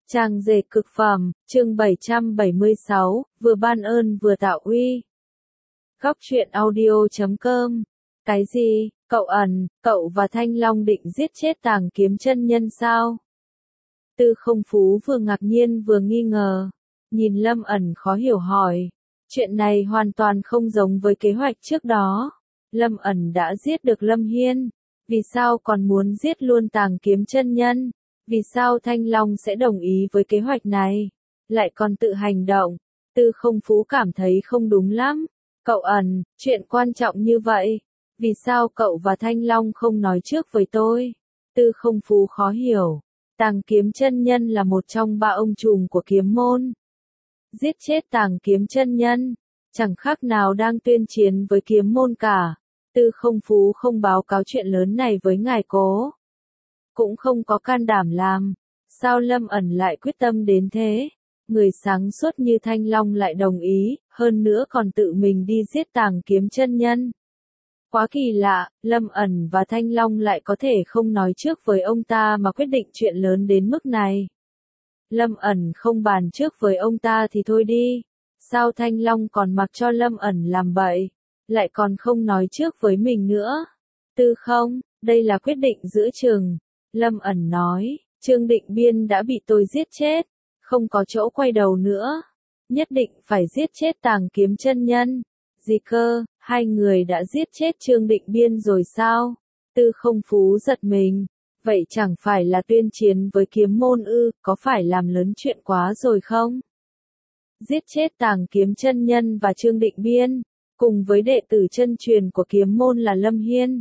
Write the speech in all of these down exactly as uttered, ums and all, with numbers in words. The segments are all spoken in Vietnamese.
Trang dệt cực phẩm, chương bảy trăm bảy mươi sáu, vừa ban ơn vừa tạo uy. Góc truyện audio chấm com. Cái gì, cậu ẩn, cậu và Thanh Long định giết chết Tàng Kiếm chân nhân sao? Tư Không Phú vừa ngạc nhiên vừa nghi ngờ, nhìn Lâm ẩn khó hiểu hỏi. Chuyện này hoàn toàn không giống với kế hoạch trước đó. Lâm ẩn đã giết được Lâm Hiên, vì sao còn muốn giết luôn Tàng Kiếm chân nhân? Vì sao Thanh Long sẽ đồng ý với kế hoạch này, lại còn tự hành động? Tư Không Phú cảm thấy không đúng lắm. Cậu ẩn, chuyện quan trọng như vậy, vì sao cậu và Thanh Long không nói trước với tôi? Tư Không Phú khó hiểu. Tàng Kiếm chân nhân là một trong ba ông trùm của kiếm môn. Giết chết Tàng Kiếm chân nhân, chẳng khác nào đang tuyên chiến với kiếm môn cả. Tư Không Phú không báo cáo chuyện lớn này với ngài cố, cũng không có can đảm làm. Sao Lâm ẩn lại quyết tâm đến thế? Người sáng suốt như Thanh Long lại đồng ý, hơn nữa còn tự mình đi giết Tàng Kiếm chân nhân. Quá kỳ lạ, Lâm ẩn và Thanh Long lại có thể không nói trước với ông ta mà quyết định chuyện lớn đến mức này. Lâm ẩn không bàn trước với ông ta thì thôi đi. Sao Thanh Long còn mặc cho Lâm ẩn làm bậy, lại còn không nói trước với mình nữa? Tư không, đây là quyết định giữa chừng. Lâm ẩn nói, Trương Định Biên đã bị tôi giết chết, không có chỗ quay đầu nữa. Nhất định phải giết chết Tàng Kiếm chân nhân. Gì cơ, hai người đã giết chết Trương Định Biên rồi sao? Tư Không Phú giật mình. Vậy chẳng phải là tuyên chiến với kiếm môn ư, có phải làm lớn chuyện quá rồi không? Giết chết Tàng Kiếm chân nhân và Trương Định Biên, cùng với đệ tử chân truyền của kiếm môn là Lâm Hiên,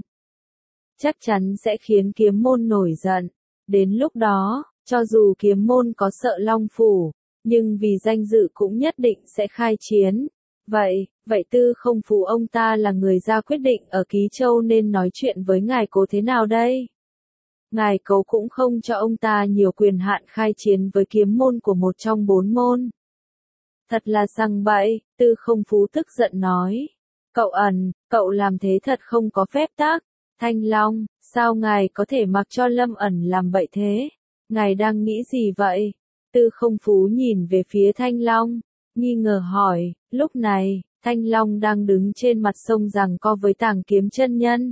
chắc chắn sẽ khiến kiếm môn nổi giận. Đến lúc đó, cho dù kiếm môn có sợ Long Phủ, nhưng vì danh dự cũng nhất định sẽ khai chiến. Vậy, vậy Tư Không Phú ông ta là người ra quyết định ở Ký Châu nên nói chuyện với ngài cố thế nào đây? Ngài cố cũng không cho ông ta nhiều quyền hạn khai chiến với kiếm môn của một trong bốn môn. Thật là sằng bậy, Tư Không Phú tức giận nói. Cậu ẩn, cậu làm thế thật không có phép tắc. Thanh Long, sao ngài có thể mặc cho Lâm ẩn làm bậy thế? Ngài đang nghĩ gì vậy? Tư Không Phú nhìn về phía Thanh Long, nghi ngờ hỏi. Lúc này, Thanh Long đang đứng trên mặt sông giằng co với Tàng Kiếm chân nhân.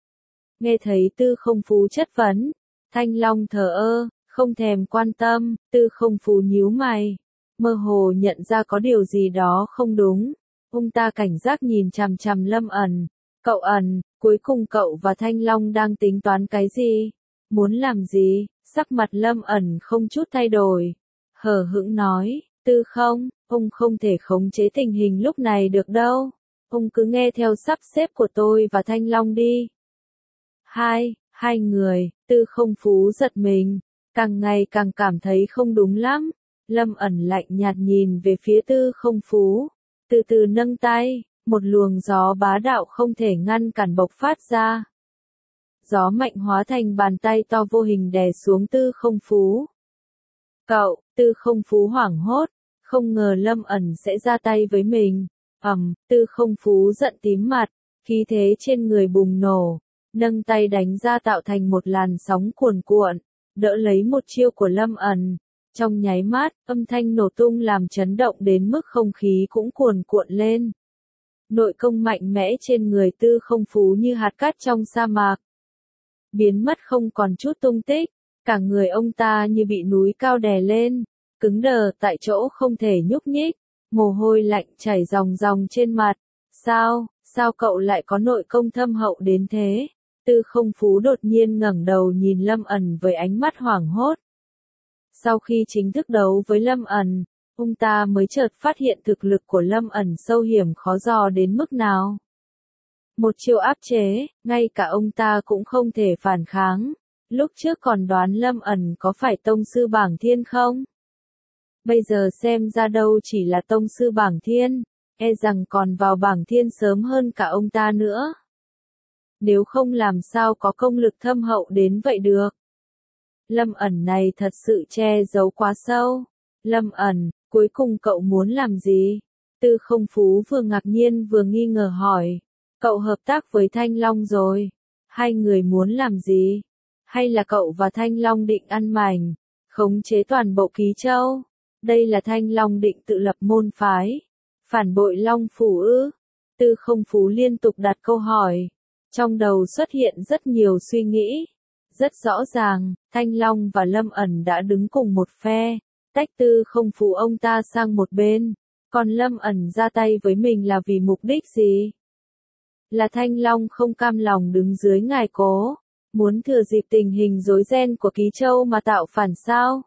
Nghe thấy Tư Không Phú chất vấn, Thanh Long thờ ơ, không thèm quan tâm. Tư Không Phú nhíu mày, mơ hồ nhận ra có điều gì đó không đúng. Ông ta cảnh giác nhìn chằm chằm Lâm ẩn. Cậu ẩn, cuối cùng cậu và Thanh Long đang tính toán cái gì? Muốn làm gì? Sắc mặt Lâm ẩn không chút thay đổi, hờ hững nói, Tư không, ông không thể khống chế tình hình lúc này được đâu. Ông cứ nghe theo sắp xếp của tôi và Thanh Long đi. Hai, hai người, Tư Không Phú giật mình, càng ngày càng cảm thấy không đúng lắm. Lâm ẩn lạnh nhạt nhìn về phía Tư Không Phú, từ từ nâng tay. Một luồng gió bá đạo không thể ngăn cản bộc phát ra. Gió mạnh hóa thành bàn tay to vô hình đè xuống Tư Không Phú. Cậu, Tư Không Phú hoảng hốt, không ngờ Lâm ẩn sẽ ra tay với mình. Ầm, Tư Không Phú giận tím mặt, khí thế trên người bùng nổ, nâng tay đánh ra tạo thành một làn sóng cuồn cuộn, đỡ lấy một chiêu của Lâm ẩn. Trong nháy mắt, âm thanh nổ tung làm chấn động đến mức không khí cũng cuồn cuộn lên. Nội công mạnh mẽ trên người Tư Không Phú như hạt cát trong sa mạc, biến mất không còn chút tung tích. Cả người ông ta như bị núi cao đè lên, cứng đờ tại chỗ không thể nhúc nhích, mồ hôi lạnh chảy ròng ròng trên mặt. Sao, sao cậu lại có nội công thâm hậu đến thế? Tư Không Phú đột nhiên ngẩng đầu nhìn Lâm ẩn với ánh mắt hoảng hốt. Sau khi chính thức đấu với Lâm ẩn, ông ta mới chợt phát hiện thực lực của Lâm ẩn sâu hiểm khó dò đến mức nào. Một chiêu áp chế, ngay cả ông ta cũng không thể phản kháng. Lúc trước còn đoán Lâm ẩn có phải tông sư bảng thiên không? Bây giờ xem ra đâu chỉ là tông sư bảng thiên, e rằng còn vào bảng thiên sớm hơn cả ông ta nữa. Nếu không làm sao có công lực thâm hậu đến vậy được. Lâm ẩn này thật sự che giấu quá sâu. Lâm ẩn, cuối cùng cậu muốn làm gì? Tư Không Phú vừa ngạc nhiên vừa nghi ngờ hỏi. Cậu hợp tác với Thanh Long rồi. Hai người muốn làm gì? Hay là cậu và Thanh Long định ăn mảnh? khống chế toàn bộ Ký Châu. Đây là Thanh Long định tự lập môn phái. Phản bội Long Phủ ư? Tư Không Phú liên tục đặt câu hỏi. Trong đầu xuất hiện rất nhiều suy nghĩ. Rất rõ ràng, Thanh Long và Lâm ẩn đã đứng cùng một phe, tách Tư Không Phú ông ta sang một bên. Còn Lâm ẩn ra tay với mình là vì mục đích gì? Là Thanh Long không cam lòng đứng dưới ngài Cố, muốn thừa dịp tình hình rối ren của Ký Châu mà tạo phản sao?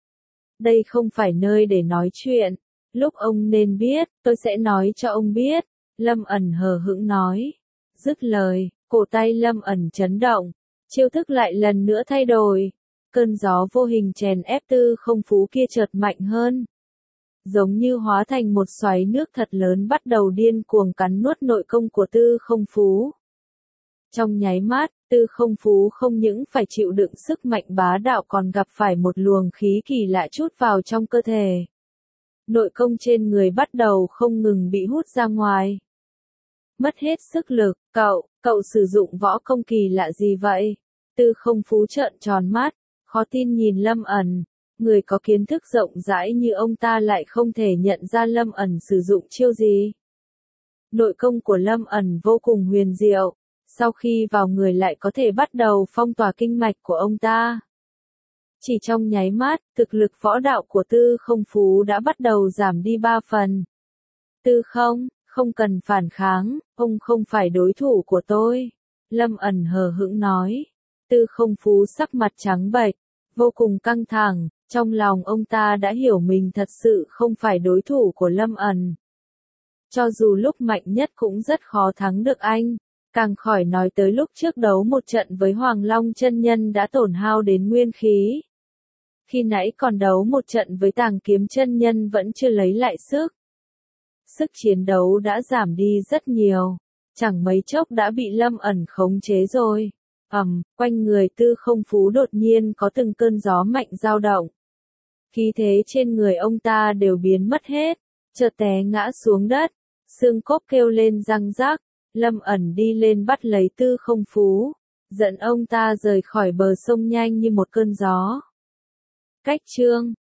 Đây không phải nơi để nói chuyện. Lúc ông nên biết, tôi sẽ nói cho ông biết. Lâm ẩn hờ hững nói. Dứt lời, cổ tay Lâm ẩn chấn động. Chiêu thức lại lần nữa thay đổi. Cơn gió vô hình chèn ép Tư Không Phú kia chợt mạnh hơn. Giống như hóa thành một xoáy nước thật lớn bắt đầu điên cuồng cắn nuốt nội công của Tư Không Phú. Trong nháy mắt, Tư Không Phú không những phải chịu đựng sức mạnh bá đạo còn gặp phải một luồng khí kỳ lạ trút vào trong cơ thể. Nội công trên người bắt đầu không ngừng bị hút ra ngoài. Mất hết sức lực, cậu, cậu sử dụng võ công kỳ lạ gì vậy? Tư Không Phú trợn tròn mắt, khó tin nhìn Lâm ẩn. Người có kiến thức rộng rãi như ông ta lại không thể nhận ra Lâm ẩn sử dụng chiêu gì. Nội công của Lâm ẩn vô cùng huyền diệu. Sau khi vào người lại có thể bắt đầu phong tỏa kinh mạch của ông ta. Chỉ trong nháy mắt, thực lực võ đạo của Tư Không Phú đã bắt đầu giảm đi ba phần. Tư không, không cần phản kháng, ông không phải đối thủ của tôi. Lâm ẩn hờ hững nói. Tư Không Phú sắc mặt trắng bệch, vô cùng căng thẳng, trong lòng ông ta đã hiểu mình thật sự không phải đối thủ của Lâm ẩn. Cho dù lúc mạnh nhất cũng rất khó thắng được anh. Càng khỏi nói tới lúc trước đấu một trận với Hoàng Long chân nhân đã tổn hao đến nguyên khí. Khi nãy còn đấu một trận với Tàng Kiếm chân nhân vẫn chưa lấy lại sức. Sức chiến đấu đã giảm đi rất nhiều. Chẳng mấy chốc đã bị Lâm ẩn khống chế rồi. Ầm, um, quanh người Tư Không Phú đột nhiên có từng cơn gió mạnh dao động. Khí thế trên người ông ta đều biến mất hết. Chợt té ngã xuống đất. Xương cốt kêu lên răng rắc. Lâm ẩn đi lên bắt lấy Tư Không Phú, dẫn ông ta rời khỏi bờ sông nhanh như một cơn gió. Cách chương